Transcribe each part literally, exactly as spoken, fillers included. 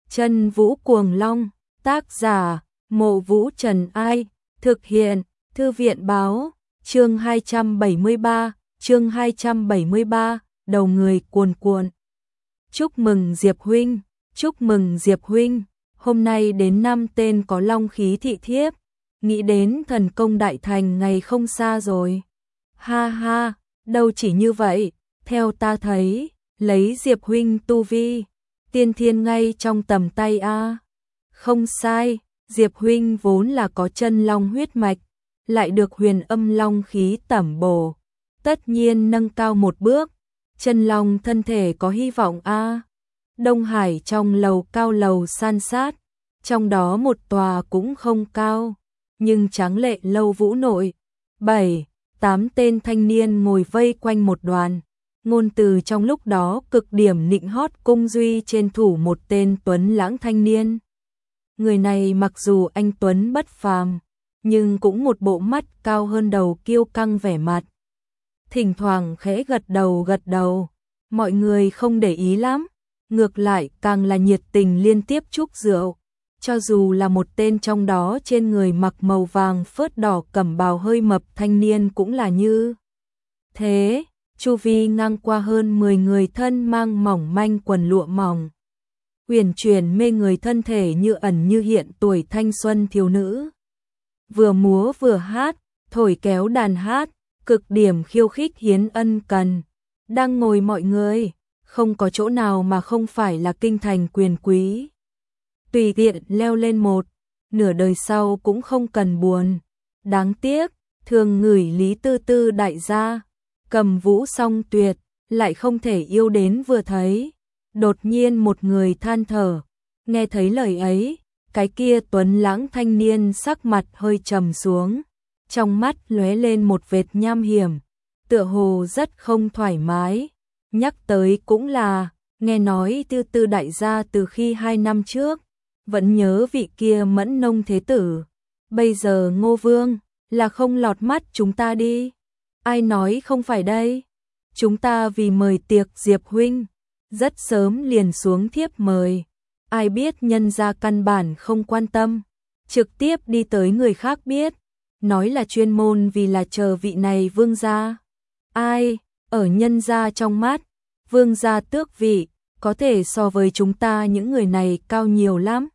Chân Vũ Cuồng Long, tác giả, Mộ Vũ Trần Ai, thực hiện, Thư viện Báo, chương hai trăm bảy mươi ba, chương hai trăm bảy mươi ba, đầu người cuồn cuộn. Chúc mừng Diệp huynh, chúc mừng Diệp huynh, hôm nay đến năm tên có long khí thị thiếp, nghĩ đến thần công đại thành ngày không xa rồi. Ha ha, đâu chỉ như vậy, theo ta thấy, lấy Diệp huynh tu vi, tiên thiên ngay trong tầm tay a. Không sai, Diệp huynh vốn là có chân long huyết mạch, lại được huyền âm long khí tẩm bổ, tất nhiên nâng cao một bước, chân long thân thể có hy vọng a. Đông Hải trong lầu cao lầu san sát, trong đó một tòa cũng không cao, nhưng tráng lệ lâu vũ nội, bảy, tám tên thanh niên ngồi vây quanh một đoàn, ngôn từ trong lúc đó cực điểm nịnh hót cung duy trên thủ một tên tuấn lãng thanh niên. Người này mặc dù anh tuấn bất phàm, nhưng cũng một bộ mắt cao hơn đầu kiêu căng vẻ mặt. Thỉnh thoảng khẽ gật đầu gật đầu, mọi người không để ý lắm, ngược lại càng là nhiệt tình liên tiếp chúc rượu. Cho dù là một tên trong đó trên người mặc màu vàng phớt đỏ cẩm bào hơi mập thanh niên cũng là như thế, chu vi ngang qua hơn mười người thân mang mỏng manh quần lụa mỏng. Uyển chuyển mê người thân thể như ẩn như hiện tuổi thanh xuân thiếu nữ. Vừa múa vừa hát, thổi kéo đàn hát, cực điểm khiêu khích hiến ân cần. Đang ngồi mọi người, không có chỗ nào mà không phải là kinh thành quyền quý. Tùy tiện leo lên một, nửa đời sau cũng không cần buồn. Đáng tiếc, thường ngửi Lý Tư Tư đại gia, cầm vũ song tuyệt, lại không thể yêu đến vừa thấy. Đột nhiên một người than thở, nghe thấy lời ấy, cái kia tuấn lãng thanh niên sắc mặt hơi trầm xuống, trong mắt lóe lên một vệt nham hiểm, tựa hồ rất không thoải mái. Nhắc tới cũng là, nghe nói Tư Tư đại gia từ khi hai năm trước, vẫn nhớ vị kia Mẫn Nông thế tử, bây giờ Ngô Vương, là không lọt mắt chúng ta đi. Ai nói không phải đây? Chúng ta vì mời tiệc Diệp huynh, rất sớm liền xuống thiếp mời. Ai biết nhân gia căn bản không quan tâm, trực tiếp đi tới người khác biết, nói là chuyên môn vì là chờ vị này vương gia. Ai, ở nhân gia trong mắt, vương gia tước vị, có thể so với chúng ta những người này cao nhiều lắm.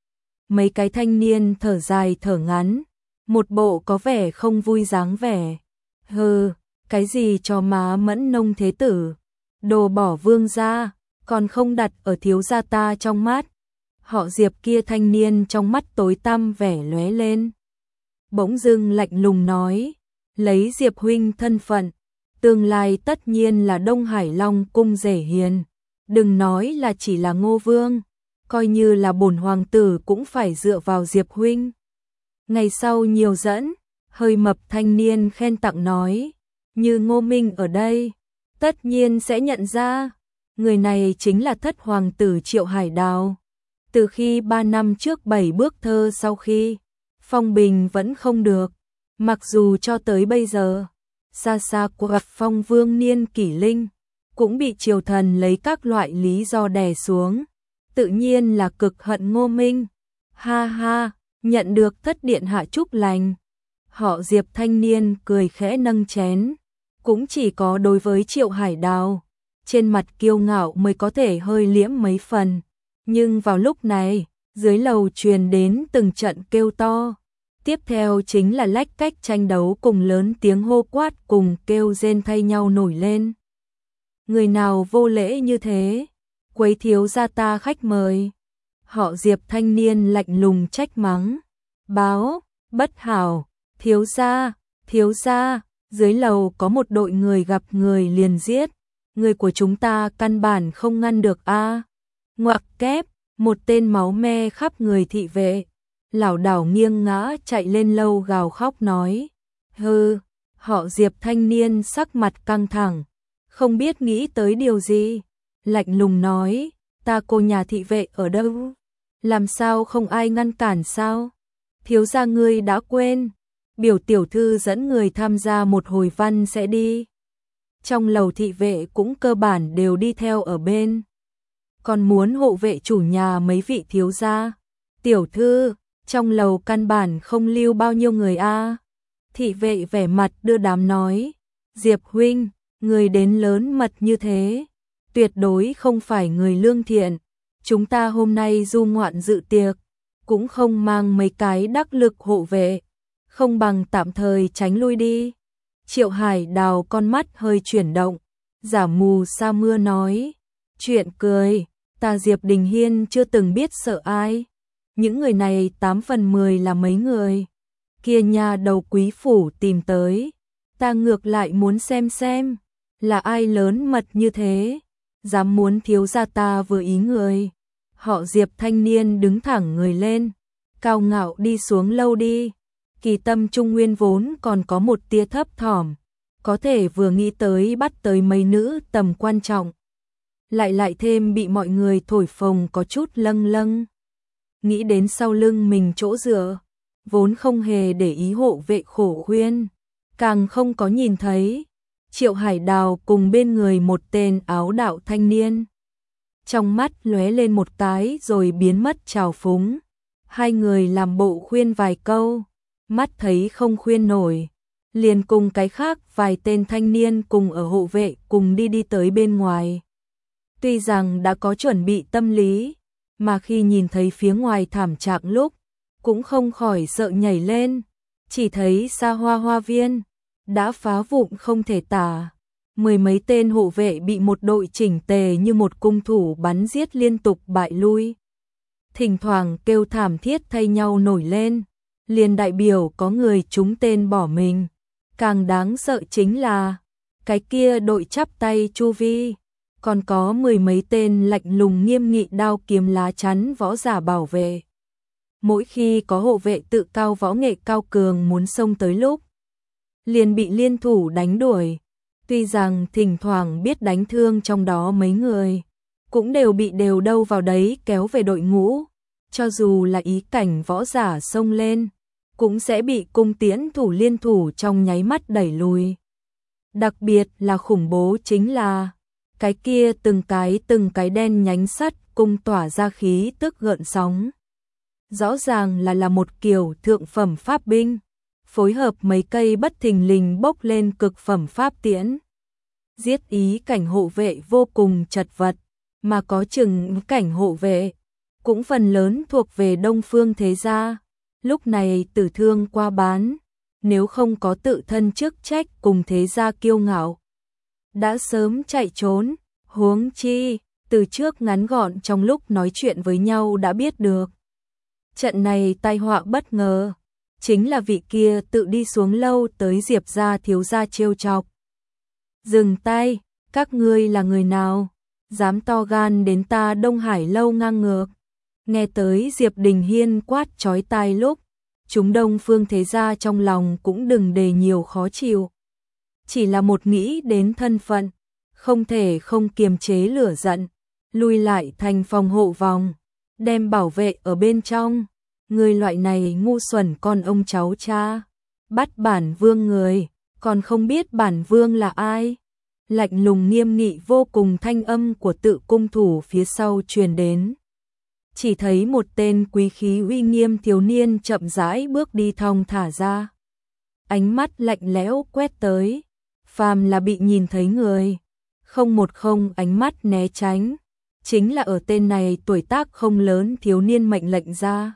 Mấy cái thanh niên thở dài thở ngắn, một bộ có vẻ không vui dáng vẻ. Hừ, cái gì cho má Mẫn Nông thế tử, đồ bỏ vương gia, còn không đặt ở thiếu gia ta trong mắt. Họ Diệp kia thanh niên trong mắt tối tăm vẻ lóe lên. Bỗng dưng lạnh lùng nói, lấy Diệp huynh thân phận, tương lai tất nhiên là Đông Hải Long cung rể hiền. Đừng nói là chỉ là Ngô Vương, coi như là bổn hoàng tử cũng phải dựa vào Diệp huynh. Ngày sau nhiều dẫn, hơi mập thanh niên khen tặng nói, như Ngô Minh ở đây, tất nhiên sẽ nhận ra, người này chính là thất hoàng tử Triệu Hải Đào. Từ khi ba năm trước bảy bước thơ sau khi, phong bình vẫn không được, mặc dù cho tới bây giờ, xa xa của gặp phong vương niên kỷ linh, cũng bị triều thần lấy các loại lý do đè xuống, tự nhiên là cực hận Ngô Minh. Ha ha, nhận được thất điện hạ chúc lành. Họ Diệp thanh niên cười khẽ nâng chén, cũng chỉ có đối với Triệu Hải Đào, trên mặt kiêu ngạo mới có thể hơi liễm mấy phần. Nhưng vào lúc này, dưới lầu truyền đến từng trận kêu to, tiếp theo chính là lách cách tranh đấu cùng lớn tiếng hô quát cùng kêu rên thay nhau nổi lên. Người nào vô lễ như thế, quấy thiếu gia ta khách mời. Họ Diệp thanh niên lạnh lùng trách mắng, báo, bất hảo, thiếu gia, thiếu gia, dưới lầu có một đội người gặp người liền giết, người của chúng ta căn bản không ngăn được a. Ngoặc kép, một tên máu me khắp người thị vệ, lảo đảo nghiêng ngã chạy lên lâu gào khóc nói, hừ. Họ Diệp thanh niên sắc mặt căng thẳng, không biết nghĩ tới điều gì, lạnh lùng nói, ta cô nhà thị vệ ở đâu? Làm sao không ai ngăn cản sao? Thiếu gia ngươi đã quên, biểu tiểu thư dẫn người tham gia một hồi văn sẽ đi. Trong lầu thị vệ cũng cơ bản đều đi theo ở bên. còn muốn hộ vệ chủ nhà mấy vị thiếu gia. Tiểu thư, trong lầu căn bản không lưu bao nhiêu người a. Thị vệ vẻ mặt đưa đám nói, Diệp huynh, người đến lớn mật như thế, tuyệt đối không phải người lương thiện. Chúng ta hôm nay du ngoạn dự tiệc, cũng không mang mấy cái đắc lực hộ vệ, không bằng tạm thời tránh lui đi. Triệu Hải Đào con mắt hơi chuyển động, giả mù sa mưa nói, chuyện cười, ta Diệp Đình Hiên chưa từng biết sợ ai. Những người này tám phần mười là mấy người kia nhà đầu quý phủ tìm tới, ta ngược lại muốn xem xem là ai lớn mật như thế, dám muốn thiếu gia ta vừa ý người. Họ Diệp thanh niên đứng thẳng người lên, cao ngạo đi xuống lâu đi. Kỳ tâm trung nguyên vốn còn có một tia thấp thỏm, có thể vừa nghĩ tới bắt tới mấy nữ tầm quan trọng, lại lại thêm bị mọi người thổi phồng có chút lâng lâng. Nghĩ đến sau lưng mình chỗ dựa, vốn không hề để ý hộ vệ khổ khuyên, càng không có nhìn thấy Triệu Hải Đào cùng bên người một tên áo đạo thanh niên. Trong mắt lóe lên một cái rồi biến mất trào phúng. Hai người làm bộ khuyên vài câu, mắt thấy không khuyên nổi, liền cùng cái khác vài tên thanh niên cùng ở hộ vệ cùng đi đi tới bên ngoài. Tuy rằng đã có chuẩn bị tâm lý, mà khi nhìn thấy phía ngoài thảm trạng lúc, cũng không khỏi sợ nhảy lên, chỉ thấy xa hoa hoa viên đã phá vụn không thể tả. Mười mấy tên hộ vệ bị một đội chỉnh tề như một cung thủ bắn giết liên tục bại lui. Thỉnh thoảng kêu thảm thiết thay nhau nổi lên, liền đại biểu có người trúng tên bỏ mình. Càng đáng sợ chính là, cái kia đội chắp tay chu vi, còn có mười mấy tên lạnh lùng nghiêm nghị đao kiếm lá chắn võ giả bảo vệ. Mỗi khi có hộ vệ tự cao võ nghệ cao cường muốn xông tới lúc, liền bị liên thủ đánh đuổi. Tuy rằng thỉnh thoảng biết đánh thương trong đó mấy người, cũng đều bị đều đâu vào đấy kéo về đội ngũ. Cho dù là ý cảnh võ giả xông lên, cũng sẽ bị cung tiễn thủ liên thủ trong nháy mắt đẩy lùi. Đặc biệt là khủng bố chính là, cái kia từng cái từng cái đen nhánh sắt cung tỏa ra khí tức gợn sóng. Rõ ràng là là một kiểu thượng phẩm pháp binh, phối hợp mấy cây bất thình lình bốc lên cực phẩm pháp tiễn. Giết ý cảnh hộ vệ vô cùng chật vật, mà có chừng cảnh hộ vệ, cũng phần lớn thuộc về Đông Phương thế gia. Lúc này tử thương qua bán, nếu không có tự thân chức trách cùng thế gia kiêu ngạo, đã sớm chạy trốn. Huống chi, từ trước ngắn gọn trong lúc nói chuyện với nhau đã biết được. Trận này tai họa bất ngờ, chính là vị kia tự đi xuống lâu tới Diệp gia thiếu gia trêu chọc. Dừng tay, các ngươi là người nào, dám to gan đến ta Đông Hải lâu ngang ngược. Nghe tới Diệp Đình Hiên quát chói tai lúc, chúng Đông Phương thế gia trong lòng cũng đừng để nhiều khó chịu. Chỉ là một nghĩ đến thân phận, không thể không kiềm chế lửa giận, lui lại thành phòng hộ vòng, đem bảo vệ ở bên trong. Người loại này ngu xuẩn con ông cháu cha, bắt bản vương người, còn không biết bản vương là ai. Lạnh lùng nghiêm nghị vô cùng thanh âm của tự cung thủ phía sau truyền đến. Chỉ thấy một tên quý khí uy nghiêm thiếu niên chậm rãi bước đi thong thả ra. Ánh mắt lạnh lẽo quét tới, phàm là bị nhìn thấy người, không một không ánh mắt né tránh, chính là ở tên này tuổi tác không lớn thiếu niên mệnh lệnh ra.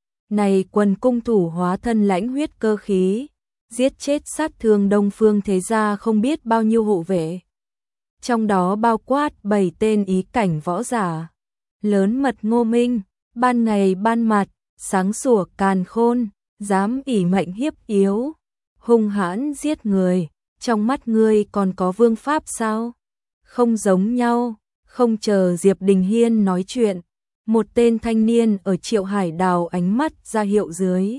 Này quần cung thủ hóa thân lãnh huyết cơ khí, giết chết sát thương Đông Phương thế gia không biết bao nhiêu hộ vệ. Trong đó bao quát bảy tên ý cảnh võ giả. Lớn mật Ngô Minh, ban ngày ban mặt, sáng sủa càn khôn, dám ỷ mệnh hiếp yếu, hung hãn giết người, trong mắt ngươi còn có vương pháp sao? Không giống nhau. Không chờ Diệp Đình Hiên nói chuyện, một tên thanh niên ở Triệu Hải Đào ánh mắt ra hiệu dưới,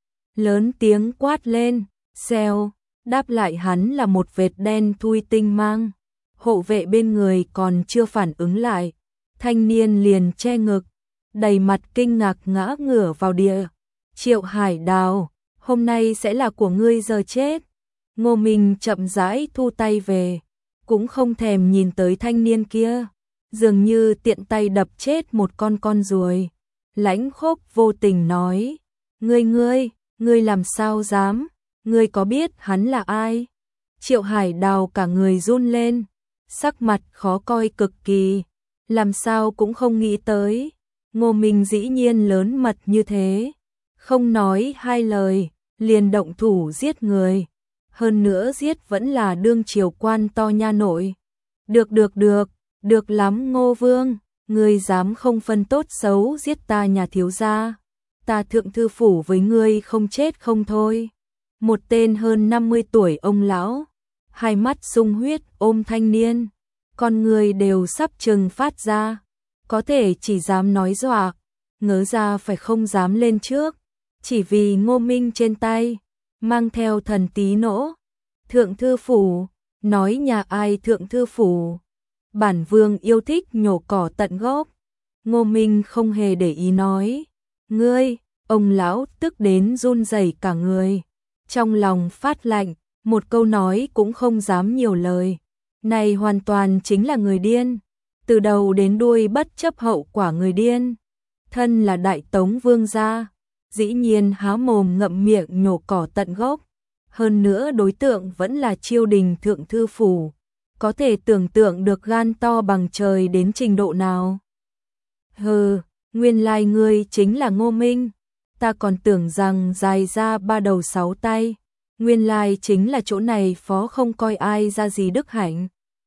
lớn tiếng quát lên, xèo, đáp lại hắn là một vệt đen thui tinh mang. Hộ vệ bên người còn chưa phản ứng lại, thanh niên liền che ngực, đầy mặt kinh ngạc ngã ngửa vào địa. Triệu Hải Đào, hôm nay sẽ là của ngươi giờ chết. Ngô Minh chậm rãi thu tay về, cũng không thèm nhìn tới thanh niên kia, dường như tiện tay đập chết một con con ruồi. Lãnh Khốc vô tình nói, ngươi ngươi, ngươi làm sao dám, ngươi có biết hắn là ai? Triệu Hải Đào cả người run lên, sắc mặt khó coi cực kỳ, làm sao cũng không nghĩ tới, Ngô Minh dĩ nhiên lớn mật như thế, không nói hai lời, liền động thủ giết người, hơn nữa giết vẫn là đương triều quan to nha nội. Được được được, được lắm Ngô Vương, ngươi dám không phân tốt xấu giết ta nhà thiếu gia, ta thượng thư phủ với ngươi không chết không thôi. Một tên hơn năm mươi tuổi ông lão, hai mắt sung huyết ôm thanh niên, con người đều sắp trừng phát ra, có thể chỉ dám nói dọa, ngớ ra phải không dám lên trước, chỉ vì Ngô Minh trên tay mang theo thần tí nỗ. Thượng thư phủ, nói nhà ai thượng thư phủ, bản vương yêu thích nhổ cỏ tận gốc. Ngô Minh không hề để ý nói, ngươi, ông lão tức đến run rẩy cả người, trong lòng phát lạnh, một câu nói cũng không dám nhiều lời. Này hoàn toàn chính là người điên, từ đầu đến đuôi bất chấp hậu quả người điên. Thân là Đại Tống vương gia, dĩ nhiên há mồm ngậm miệng nhổ cỏ tận gốc, hơn nữa đối tượng vẫn là triều đình thượng thư phủ, có thể tưởng tượng được gan to bằng trời đến trình độ nào. Hừ, nguyên lai ngươi chính là Ngô Minh, ta còn tưởng rằng dài ra ba đầu sáu tay, nguyên lai chính là chỗ này phó không coi ai ra gì đức hạnh.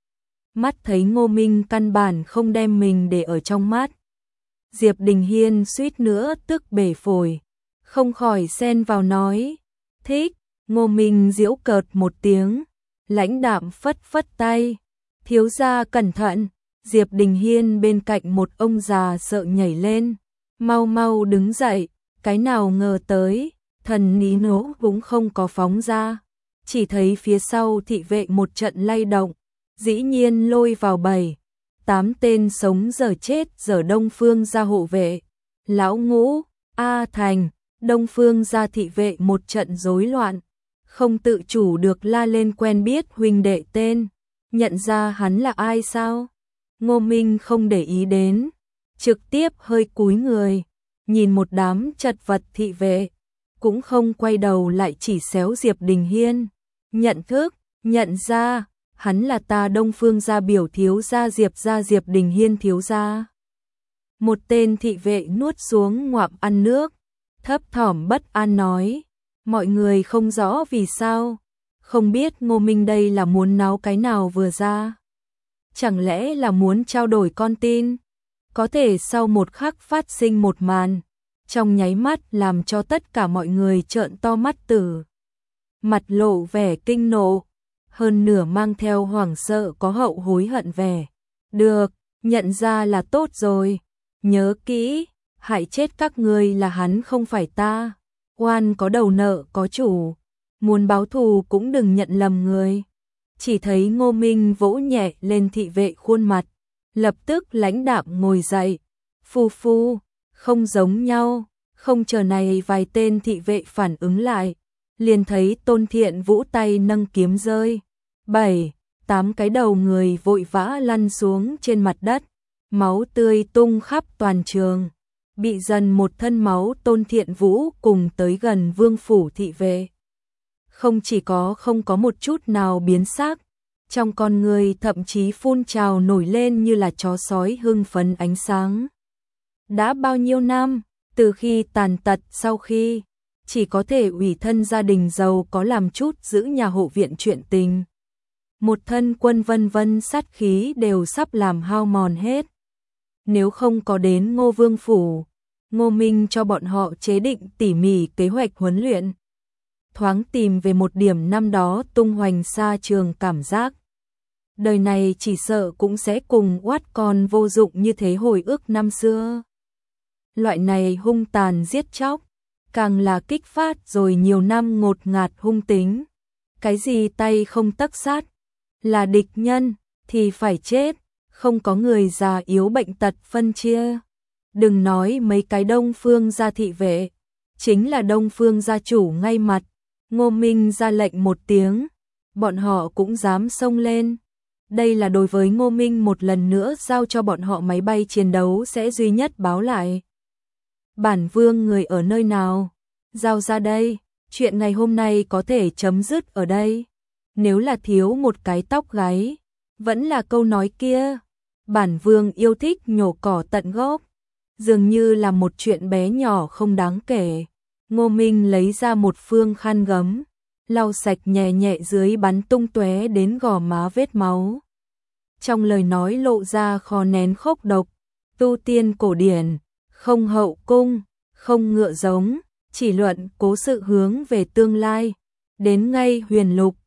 Mắt thấy Ngô Minh căn bản không đem mình để ở trong mắt, Diệp Đình Hiên suýt nữa tức bể phổi, không khỏi xen vào nói, thích. Ngô Minh giễu cợt một tiếng, lãnh đạm phất phất tay, thiếu gia cẩn thận. Diệp Đình Hiên bên cạnh một ông già sợ nhảy lên, mau mau đứng dậy, cái nào ngờ tới, thần ní nỗ cũng không có phóng ra, chỉ thấy phía sau thị vệ một trận lay động, dĩ nhiên lôi vào bảy, tám tên sống dở chết dở Đông Phương gia hộ vệ, lão Ngũ, A Thành, Đông Phương gia thị vệ một trận rối loạn, không tự chủ được la lên quen biết huynh đệ tên, nhận ra hắn là ai sao? Ngô Minh không để ý đến, trực tiếp hơi cúi người, nhìn một đám chật vật thị vệ, cũng không quay đầu lại chỉ xéo Diệp Đình Hiên, nhận thức, nhận ra, hắn là ta Đông Phương gia biểu thiếu gia Diệp gia Diệp Đình Hiên thiếu gia. Một tên thị vệ nuốt xuống ngoạm ăn nước, thấp thỏm bất an nói, mọi người không rõ vì sao, không biết Ngô Minh đây là muốn náo cái nào vừa ra. Chẳng lẽ là muốn trao đổi con tin? Có thể sau một khắc phát sinh một màn, trong nháy mắt làm cho tất cả mọi người trợn to mắt tử. Mặt lộ vẻ kinh nộ, hơn nửa mang theo hoảng sợ có hậu hối hận vẻ. Được, nhận ra là tốt rồi, nhớ kỹ, hại chết các ngươi là hắn không phải ta. Oan có đầu nợ có chủ, muốn báo thù cũng đừng nhận lầm người. Chỉ thấy Ngô Minh vỗ nhẹ lên thị vệ khuôn mặt, lập tức lãnh đạm ngồi dậy. Phu phu, không giống nhau, không chờ này vài tên thị vệ phản ứng lại, liền thấy Tôn Thiện Vũ tay nâng kiếm rơi. Bảy, tám cái đầu người vội vã lăn xuống trên mặt đất, máu tươi tung khắp toàn trường. Bị dần một thân máu Tôn Thiện Vũ cùng tới gần vương phủ thị vệ. Không chỉ có không có một chút nào biến sắc, trong con người thậm chí phun trào nổi lên như là chó sói hưng phấn ánh sáng. Đã bao nhiêu năm, từ khi tàn tật sau khi, chỉ có thể ủy thân gia đình giàu có làm chút giữ nhà hộ viện chuyện tình. Một thân quân vân vân sát khí đều sắp làm hao mòn hết. Nếu không có đến Ngô Vương phủ, Ngô Minh cho bọn họ chế định tỉ mỉ kế hoạch huấn luyện. Thoáng tìm về một điểm năm đó tung hoành xa trường cảm giác. Đời này chỉ sợ cũng sẽ cùng oát con vô dụng như thế hồi ức năm xưa. Loại này hung tàn giết chóc, càng là kích phát rồi nhiều năm ngột ngạt hung tính. Cái gì tay không tấc sát, là địch nhân, thì phải chết, không có người già yếu bệnh tật phân chia. Đừng nói mấy cái Đông Phương gia thị vệ, chính là Đông Phương gia chủ ngay mặt, Ngô Minh ra lệnh một tiếng, bọn họ cũng dám xông lên. Đây là đối với Ngô Minh một lần nữa giao cho bọn họ máy bay chiến đấu sẽ duy nhất báo lại. Bản vương người ở nơi nào? Giao ra đây, chuyện ngày hôm nay có thể chấm dứt ở đây. Nếu là thiếu một cái tóc gáy, vẫn là câu nói kia. Bản vương yêu thích nhổ cỏ tận gốc. Dường như là một chuyện bé nhỏ không đáng kể. Ngô Minh lấy ra một phương khăn gấm, lau sạch nhẹ nhẹ dưới bắn tung tóe đến gò má vết máu. Trong lời nói lộ ra khó nén khốc độc, tu tiên cổ điển, không hậu cung, không ngựa giống, chỉ luận cố sự hướng về tương lai. Đến ngay huyền lục,